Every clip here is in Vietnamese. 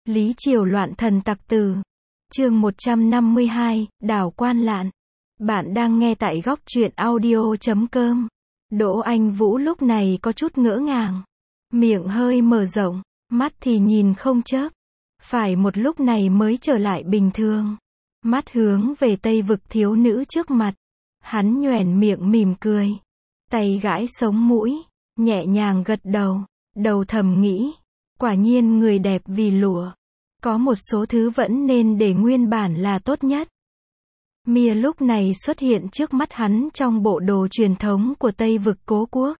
Lý Triều loạn thần tặc tử. Chương 152, Đảo Quan Lạn. Bạn đang nghe tại góc truyện audio.com. Đỗ Anh Vũ lúc này có chút ngỡ ngàng. Miệng hơi mở rộng, mắt thì nhìn không chớp. Phải một lúc này mới trở lại bình thường. Mắt hướng về Tây Vực thiếu nữ trước mặt. Hắn nhoẻn miệng mỉm cười. Tay gãi sống mũi, nhẹ nhàng gật đầu. Đầu thầm nghĩ, quả nhiên người đẹp vì lụa. Có một số thứ vẫn nên để nguyên bản là tốt nhất. Mia lúc này xuất hiện trước mắt hắn trong bộ đồ truyền thống của Tây Vực Cố Quốc.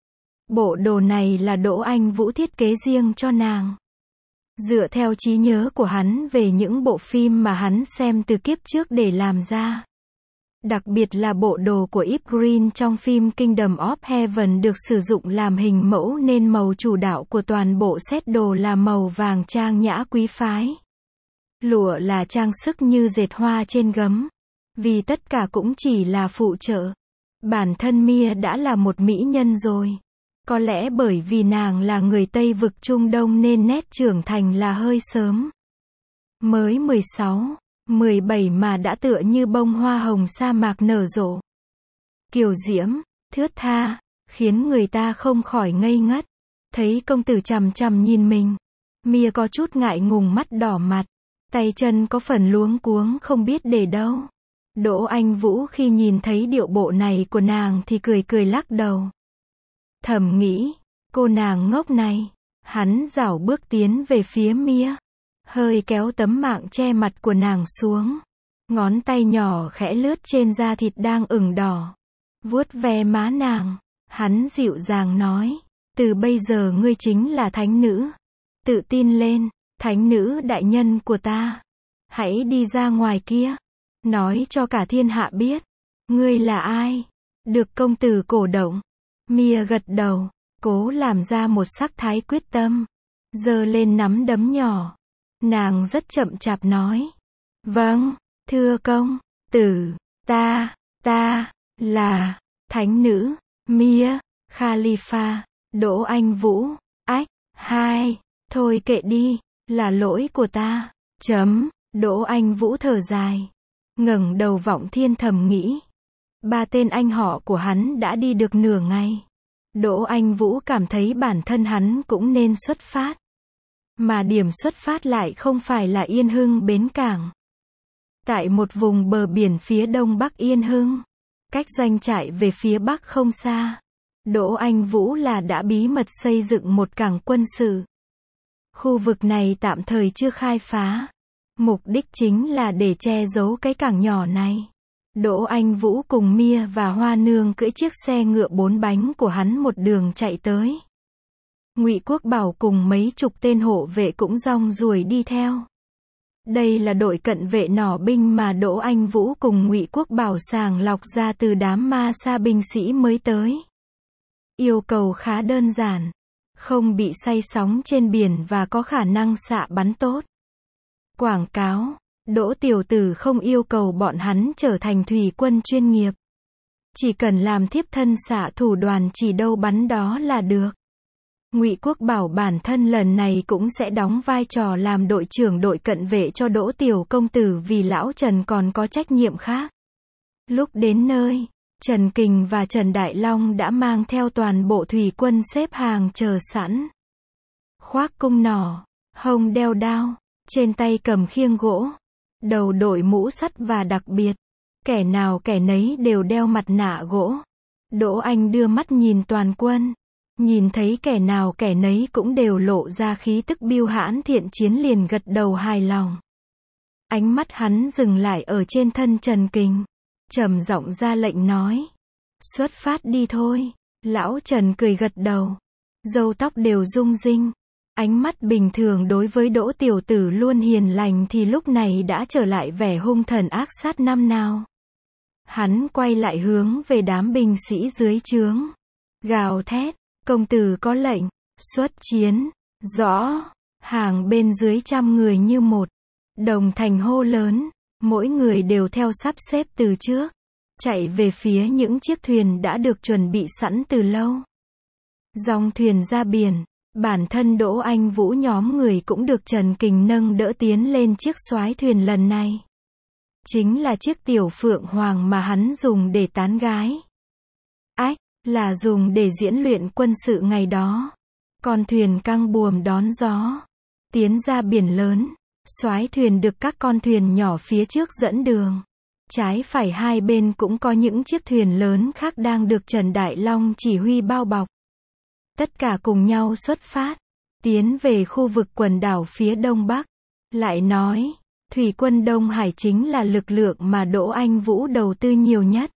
Bộ đồ này là Đỗ Anh Vũ thiết kế riêng cho nàng. Dựa theo trí nhớ của hắn về những bộ phim mà hắn xem từ kiếp trước để làm ra. Đặc biệt là bộ đồ của Eve Green trong phim Kingdom of Heaven được sử dụng làm hình mẫu nên màu chủ đạo của toàn bộ set đồ là màu vàng trang nhã quý phái. Lụa là trang sức như dệt hoa trên gấm. Vì tất cả cũng chỉ là phụ trợ. Bản thân Mia đã là một mỹ nhân rồi. Có lẽ bởi vì nàng là người Tây Vực Trung Đông nên nét trưởng thành là hơi sớm. Mới 16, 17 mà đã tựa như bông hoa hồng sa mạc nở rộ. Kiều diễm, thướt tha, khiến người ta không khỏi ngây ngất. Thấy công tử chằm chằm nhìn mình. Mia có chút ngại ngùng mắt đỏ mặt. Tay chân có phần luống cuống không biết để đâu. Đỗ Anh Vũ khi nhìn thấy điệu bộ này của nàng thì cười cười lắc đầu. Thầm nghĩ, cô nàng ngốc này. Hắn rảo bước tiến về phía Mia. Hơi kéo tấm mạng che mặt của nàng xuống. Ngón tay nhỏ khẽ lướt trên da thịt đang ửng đỏ. Vuốt ve má nàng. Hắn dịu dàng nói. Từ bây giờ ngươi chính là thánh nữ. Tự tin lên, thánh nữ đại nhân của ta. Hãy đi ra ngoài kia. Nói cho cả thiên hạ biết. Ngươi là ai? Được công tử cổ động. Mia gật đầu. Cố làm ra một sắc thái quyết tâm. Giơ lên nắm đấm nhỏ. Nàng rất chậm chạp nói. Vâng, thưa công tử, ta, là, thánh nữ, Mia, Khalifa, Đỗ Anh Vũ, thôi kệ đi, là lỗi của ta, Đỗ Anh Vũ thở dài, ngẩng đầu vọng thiên thầm nghĩ. Ba tên anh họ của hắn đã đi được nửa ngày. Đỗ Anh Vũ cảm thấy bản thân hắn cũng nên xuất phát. Mà điểm xuất phát lại không phải là Yên Hưng bến cảng. Tại một vùng bờ biển phía đông bắc Yên Hưng, cách doanh trại về phía bắc không xa, Đỗ Anh Vũ là đã bí mật xây dựng một cảng quân sự. Khu vực này tạm thời chưa khai phá. Mục đích chính là để che giấu cái cảng nhỏ này. Đỗ Anh Vũ cùng Mia và Hoa Nương cưỡi chiếc xe ngựa 4 bánh của hắn một đường chạy tới. Ngụy Quốc Bảo cùng mấy chục tên hộ vệ cũng rong ruổi đi theo. Đây là đội cận vệ nỏ binh mà Đỗ Anh Vũ cùng Ngụy Quốc Bảo sàng lọc ra từ đám ma sa binh sĩ mới tới. Yêu cầu khá đơn giản, không bị say sóng trên biển và có khả năng xạ bắn tốt. Quảng cáo, Đỗ tiểu tử không yêu cầu bọn hắn trở thành thủy quân chuyên nghiệp. Chỉ cần làm thiếp thân xạ thủ đoàn chỉ đâu bắn đó là được. Ngụy Quốc Bảo bản thân lần này cũng sẽ đóng vai trò làm đội trưởng đội cận vệ cho Đỗ tiểu công tử vì lão Trần còn có trách nhiệm khác. Lúc đến nơi, Trần Kình và Trần Đại Long đã mang theo toàn bộ thủy quân xếp hàng chờ sẵn. Khoác cung nỏ, hông đeo đao, trên tay cầm khiêng gỗ, đầu đội mũ sắt và đặc biệt, kẻ nào kẻ nấy đều đeo mặt nạ gỗ. Đỗ Anh đưa mắt nhìn toàn quân. Nhìn thấy kẻ nào kẻ nấy cũng đều lộ ra khí tức biêu hãn thiện chiến liền gật đầu hài lòng. Ánh mắt hắn dừng lại ở trên thân Trần Kình. Trầm giọng ra lệnh nói. Xuất phát đi thôi. Lão Trần cười gật đầu. Râu tóc đều rung rinh. Ánh mắt bình thường đối với Đỗ tiểu tử luôn hiền lành thì lúc này đã trở lại vẻ hung thần ác sát năm nào. Hắn quay lại hướng về đám binh sĩ dưới trướng. Gào thét. Công tử có lệnh, xuất chiến, rõ, hàng bên dưới 100 người như một, đồng thành hô lớn, mỗi người đều theo sắp xếp từ trước, chạy về phía những chiếc thuyền đã được chuẩn bị sẵn từ lâu. Dòng thuyền ra biển, Bản thân Đỗ Anh Vũ nhóm người cũng được Trần Kình nâng đỡ tiến lên chiếc soái thuyền lần này. Chính là chiếc Tiểu Phượng Hoàng mà hắn dùng để tán gái. Ách, là dùng để diễn luyện quân sự ngày đó. Con thuyền căng buồm đón gió, tiến ra biển lớn. Soái thuyền được các con thuyền nhỏ phía trước dẫn đường. Trái phải hai bên cũng có những chiếc thuyền lớn khác đang được Trần Đại Long chỉ huy bao bọc. Tất cả cùng nhau xuất phát, tiến về khu vực quần đảo phía đông bắc. Lại nói, Thủy quân Đông Hải chính là lực lượng mà Đỗ Anh Vũ đầu tư nhiều nhất.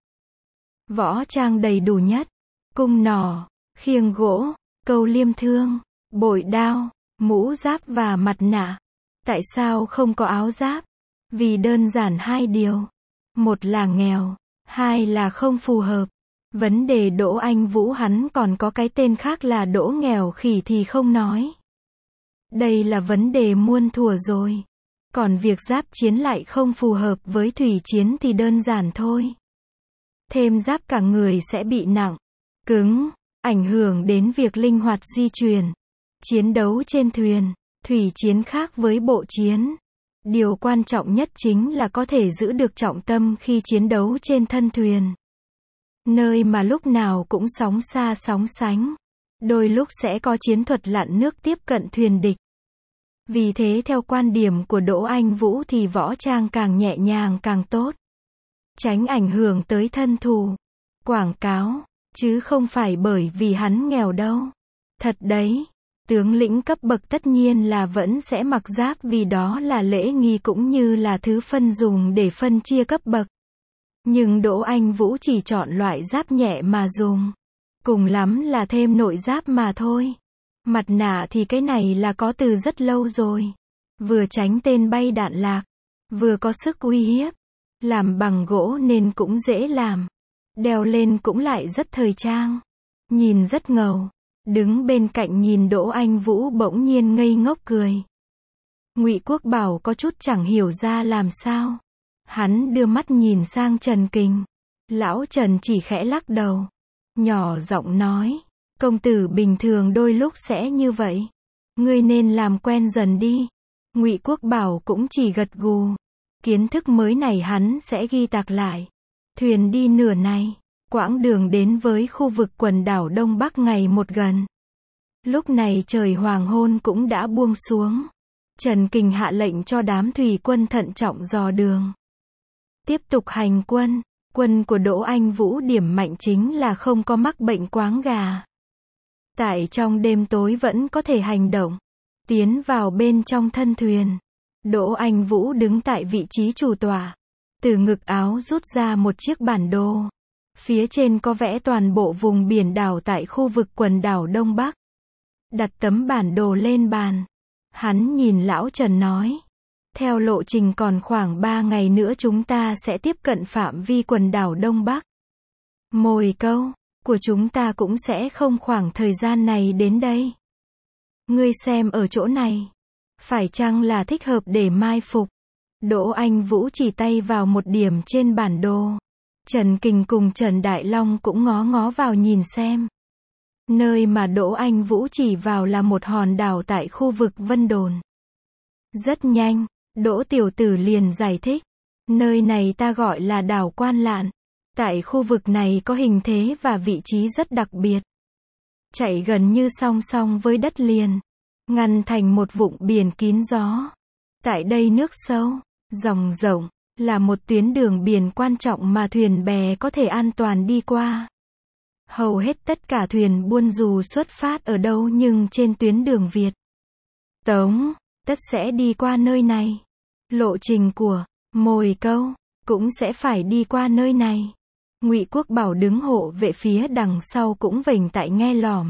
Võ trang đầy đủ nhất, cung nỏ, khiêng gỗ, câu liêm thương, bội đao, mũ giáp và mặt nạ. Tại sao không có áo giáp? Vì đơn giản hai điều. Một là nghèo, hai là không phù hợp. Vấn đề Đỗ Anh Vũ hắn còn có cái tên khác là Đỗ nghèo khỉ thì không nói. Đây là vấn đề muôn thuở rồi. Còn việc giáp chiến lại không phù hợp với thủy chiến thì đơn giản thôi. Thêm giáp cả người sẽ bị nặng, cứng, ảnh hưởng đến việc linh hoạt di chuyển. Chiến đấu trên thuyền, thủy chiến khác với bộ chiến. Điều quan trọng nhất chính là có thể giữ được trọng tâm khi chiến đấu trên thân thuyền. Nơi mà lúc nào cũng sóng xa sóng sánh. Đôi lúc sẽ có chiến thuật lặn nước tiếp cận thuyền địch. Vì thế theo quan điểm của Đỗ Anh Vũ thì võ trang càng nhẹ nhàng càng tốt. Tránh ảnh hưởng tới thân thù. Quảng cáo, chứ không phải bởi vì hắn nghèo đâu. Thật đấy, tướng lĩnh cấp bậc tất nhiên là vẫn sẽ mặc giáp vì đó là lễ nghi cũng như là thứ phân dùng để phân chia cấp bậc. Nhưng Đỗ Anh Vũ chỉ chọn loại giáp nhẹ mà dùng. Cùng lắm là thêm nội giáp mà thôi. Mặt nạ thì cái này là có từ rất lâu rồi. Vừa tránh tên bay đạn lạc, vừa có sức uy hiếp. Làm bằng gỗ nên cũng dễ làm. Đeo lên cũng lại rất thời trang. Nhìn rất ngầu. Đứng bên cạnh nhìn Đỗ Anh Vũ bỗng nhiên ngây ngốc cười. Ngụy Quốc Bảo có chút chẳng hiểu ra làm sao. Hắn đưa mắt nhìn sang Trần Kình. Lão Trần chỉ khẽ lắc đầu. Nhỏ giọng nói. Công tử bình thường đôi lúc sẽ như vậy. Ngươi nên làm quen dần đi. Ngụy Quốc Bảo cũng chỉ gật gù. Kiến thức mới này hắn sẽ ghi tạc lại. Thuyền đi nửa này. Quãng đường đến với khu vực quần đảo Đông Bắc ngày một gần. Lúc này trời hoàng hôn cũng đã buông xuống. Trần Kình hạ lệnh cho đám thủy quân thận trọng dò đường. Tiếp tục hành quân. Quân của Đỗ Anh Vũ điểm mạnh chính là không có mắc bệnh quáng gà. Tại trong đêm tối vẫn có thể hành động. Tiến vào bên trong thân thuyền. Đỗ Anh Vũ đứng tại vị trí chủ tọa. Từ ngực áo rút ra một chiếc bản đồ. Phía trên có vẽ toàn bộ vùng biển đảo tại khu vực quần đảo Đông Bắc. Đặt tấm bản đồ lên bàn. Hắn nhìn lão Trần nói. Theo lộ trình còn khoảng 3 ngày nữa chúng ta sẽ tiếp cận phạm vi quần đảo Đông Bắc. Mồi câu của chúng ta cũng sẽ không khoảng thời gian này đến đây. Ngươi xem ở chỗ này. Phải chăng là thích hợp để mai phục? Đỗ Anh Vũ chỉ tay vào một điểm trên bản đồ. Trần Kình cùng Trần Đại Long cũng ngó ngó vào nhìn xem. Nơi mà Đỗ Anh Vũ chỉ vào là một hòn đảo tại khu vực Vân Đồn. Rất nhanh, Đỗ tiểu tử liền giải thích. Nơi này ta gọi là đảo Quan Lạn. Tại khu vực này có hình thế và vị trí rất đặc biệt. Chạy gần như song song với đất liền. Ngăn thành một vụng biển kín gió. Tại đây nước sâu, dòng rộng, là một tuyến đường biển quan trọng mà thuyền bè có thể an toàn đi qua. Hầu hết tất cả thuyền buôn dù xuất phát ở đâu nhưng trên tuyến đường Việt Tống, tất sẽ đi qua nơi này. Lộ trình của mồi câu cũng sẽ phải đi qua nơi này. Ngụy Quốc Bảo đứng hộ vệ phía đằng sau cũng vểnh tai nghe lỏm.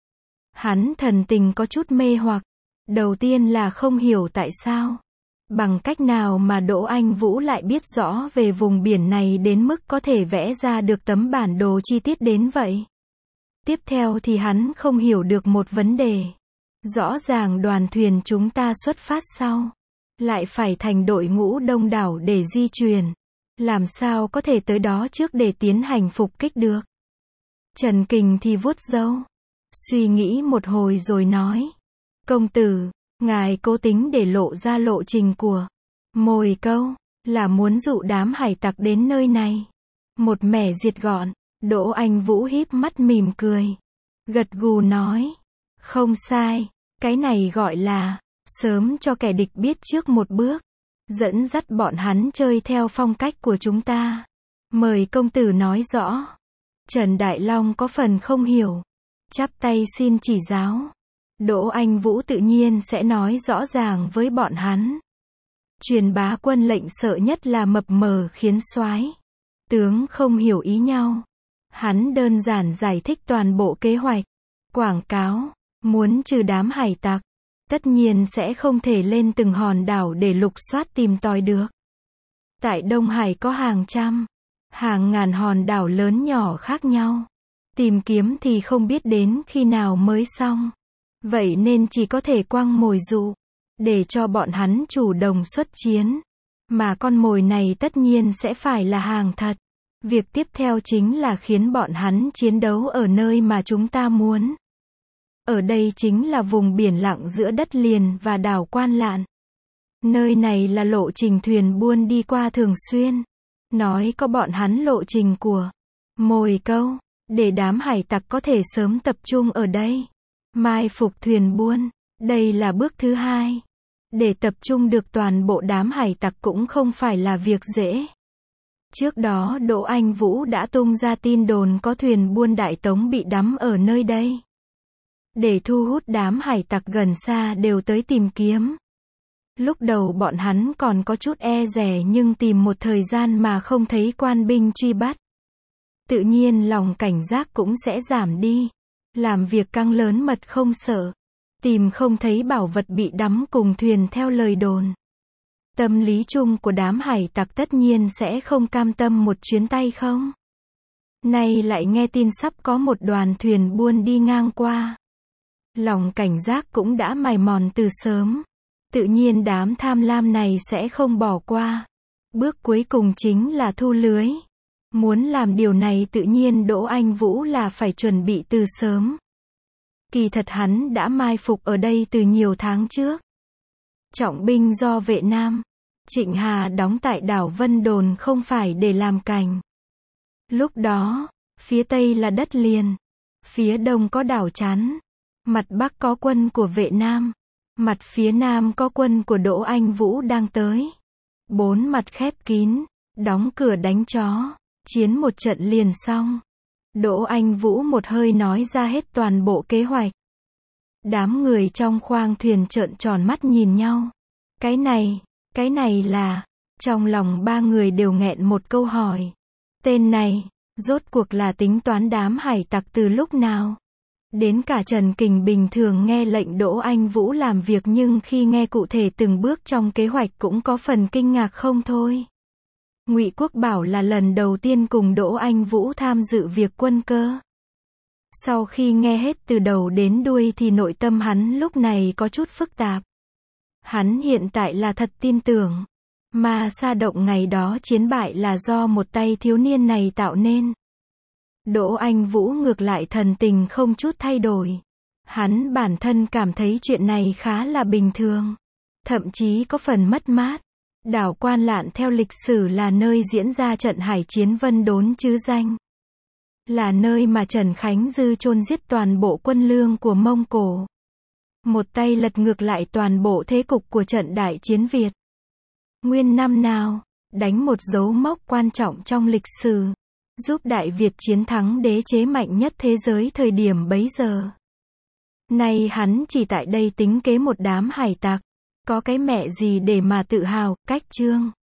Hắn thần tình có chút mê hoặc. Đầu tiên là không hiểu tại sao. Bằng cách nào mà Đỗ Anh Vũ lại biết rõ về vùng biển này đến mức có thể vẽ ra được tấm bản đồ chi tiết đến vậy. Tiếp theo thì hắn không hiểu được một vấn đề. Rõ ràng đoàn thuyền chúng ta xuất phát sau. Lại phải thành đội ngũ đông đảo để di chuyển. Làm sao có thể tới đó trước để tiến hành phục kích được. Trần Kình thì vuốt râu. suy nghĩ một hồi rồi nói. Công tử, ngài cố tính để lộ ra lộ trình của Mồi Câu, là muốn dụ đám hải tặc đến nơi này. Một mẻ diệt gọn. Đỗ Anh Vũ híp mắt mỉm cười. Gật gù nói. Không sai, cái này gọi là sớm cho kẻ địch biết trước một bước. Dẫn dắt bọn hắn chơi theo phong cách của chúng ta. Mời công tử nói rõ. Trần Đại Long có phần không hiểu. Chắp tay xin chỉ giáo. Đỗ Anh Vũ tự nhiên sẽ nói rõ ràng với bọn hắn. Truyền bá quân lệnh sợ nhất là mập mờ khiến soái tướng không hiểu ý nhau. Hắn đơn giản giải thích toàn bộ kế hoạch. Quảng cáo, muốn trừ đám hải tặc. Tất nhiên sẽ không thể lên từng hòn đảo để lục soát tìm tòi được. Tại Đông Hải có hàng trăm, hàng ngàn hòn đảo lớn nhỏ khác nhau. Tìm kiếm thì không biết đến khi nào mới xong. Vậy nên chỉ có thể quăng mồi dụ, để cho bọn hắn chủ động xuất chiến. Mà con mồi này tất nhiên sẽ phải là hàng thật. Việc tiếp theo chính là khiến bọn hắn chiến đấu ở nơi mà chúng ta muốn. Ở đây chính là vùng biển lặng giữa đất liền và đảo Quan Lạn. Nơi này là lộ trình thuyền buôn đi qua thường xuyên. Nói có bọn hắn lộ trình của Mồi Câu, để đám hải tặc có thể sớm tập trung ở đây. Mai phục thuyền buôn, đây là bước thứ hai. Để tập trung được toàn bộ đám hải tặc cũng không phải là việc dễ. Trước đó Đỗ Anh Vũ đã tung ra tin đồn có thuyền buôn Đại Tống bị đắm ở nơi đây. Để thu hút đám hải tặc gần xa đều tới tìm kiếm. Lúc đầu bọn hắn còn có chút e dè nhưng tìm một thời gian mà không thấy quan binh truy bắt. Tự nhiên lòng cảnh giác cũng sẽ giảm đi. Làm việc căng lớn mật không sợ. Tìm không thấy bảo vật bị đắm cùng thuyền theo lời đồn. Tâm lý chung của đám hải tặc tất nhiên sẽ không cam tâm một chuyến tay không. Nay lại nghe tin sắp có một đoàn thuyền buôn đi ngang qua. Lòng cảnh giác cũng đã mài mòn từ sớm. Tự nhiên đám tham lam này sẽ không bỏ qua. Bước cuối cùng chính là thu lưới. Muốn làm điều này tự nhiên Đỗ Anh Vũ là phải chuẩn bị từ sớm. Kỳ thật hắn đã mai phục ở đây từ nhiều tháng trước. Trọng binh do vệ Nam, Trịnh Hà đóng tại đảo Vân Đồn không phải để làm cảnh. Lúc đó, phía Tây là đất liền, phía Đông có đảo Chắn, mặt Bắc có quân của vệ Nam, mặt phía Nam có quân của Đỗ Anh Vũ đang tới. 4 mặt khép kín, đóng cửa đánh chó, chiến một trận liền xong. Đỗ Anh Vũ một hơi nói ra hết toàn bộ kế hoạch. Đám người trong khoang thuyền trợn tròn mắt nhìn nhau. Cái này là, trong lòng ba người đều nghẹn một câu hỏi. Tên này, rốt cuộc là tính toán đám hải tặc từ lúc nào? Đến cả Trần Kình bình thường nghe lệnh Đỗ Anh Vũ làm việc nhưng khi nghe cụ thể từng bước trong kế hoạch cũng có phần kinh ngạc không thôi. Ngụy Quốc Bảo là lần đầu tiên cùng Đỗ Anh Vũ tham dự việc quân cơ. Sau khi nghe hết từ đầu đến đuôi thì nội tâm hắn lúc này có chút phức tạp. Hắn hiện tại là thật tin tưởng. Ma Sa Động ngày đó chiến bại là do một tay thiếu niên này tạo nên. Đỗ Anh Vũ ngược lại thần tình không chút thay đổi. Hắn bản thân cảm thấy chuyện này khá là bình thường. Thậm chí có phần mất mát. Đảo Quan Lạn theo lịch sử là nơi diễn ra trận hải chiến Vân Đốn chứ danh. Là nơi mà Trần Khánh Dư chôn giết toàn bộ quân lương của Mông Cổ. Một tay lật ngược lại toàn bộ thế cục của trận đại chiến Việt. Nguyên năm nào, đánh một dấu mốc quan trọng trong lịch sử, giúp Đại Việt chiến thắng đế chế mạnh nhất thế giới thời điểm bấy giờ. Nay hắn chỉ tại đây tính kế một đám hải tặc. Có cái mẹ gì để mà tự hào, cách trương.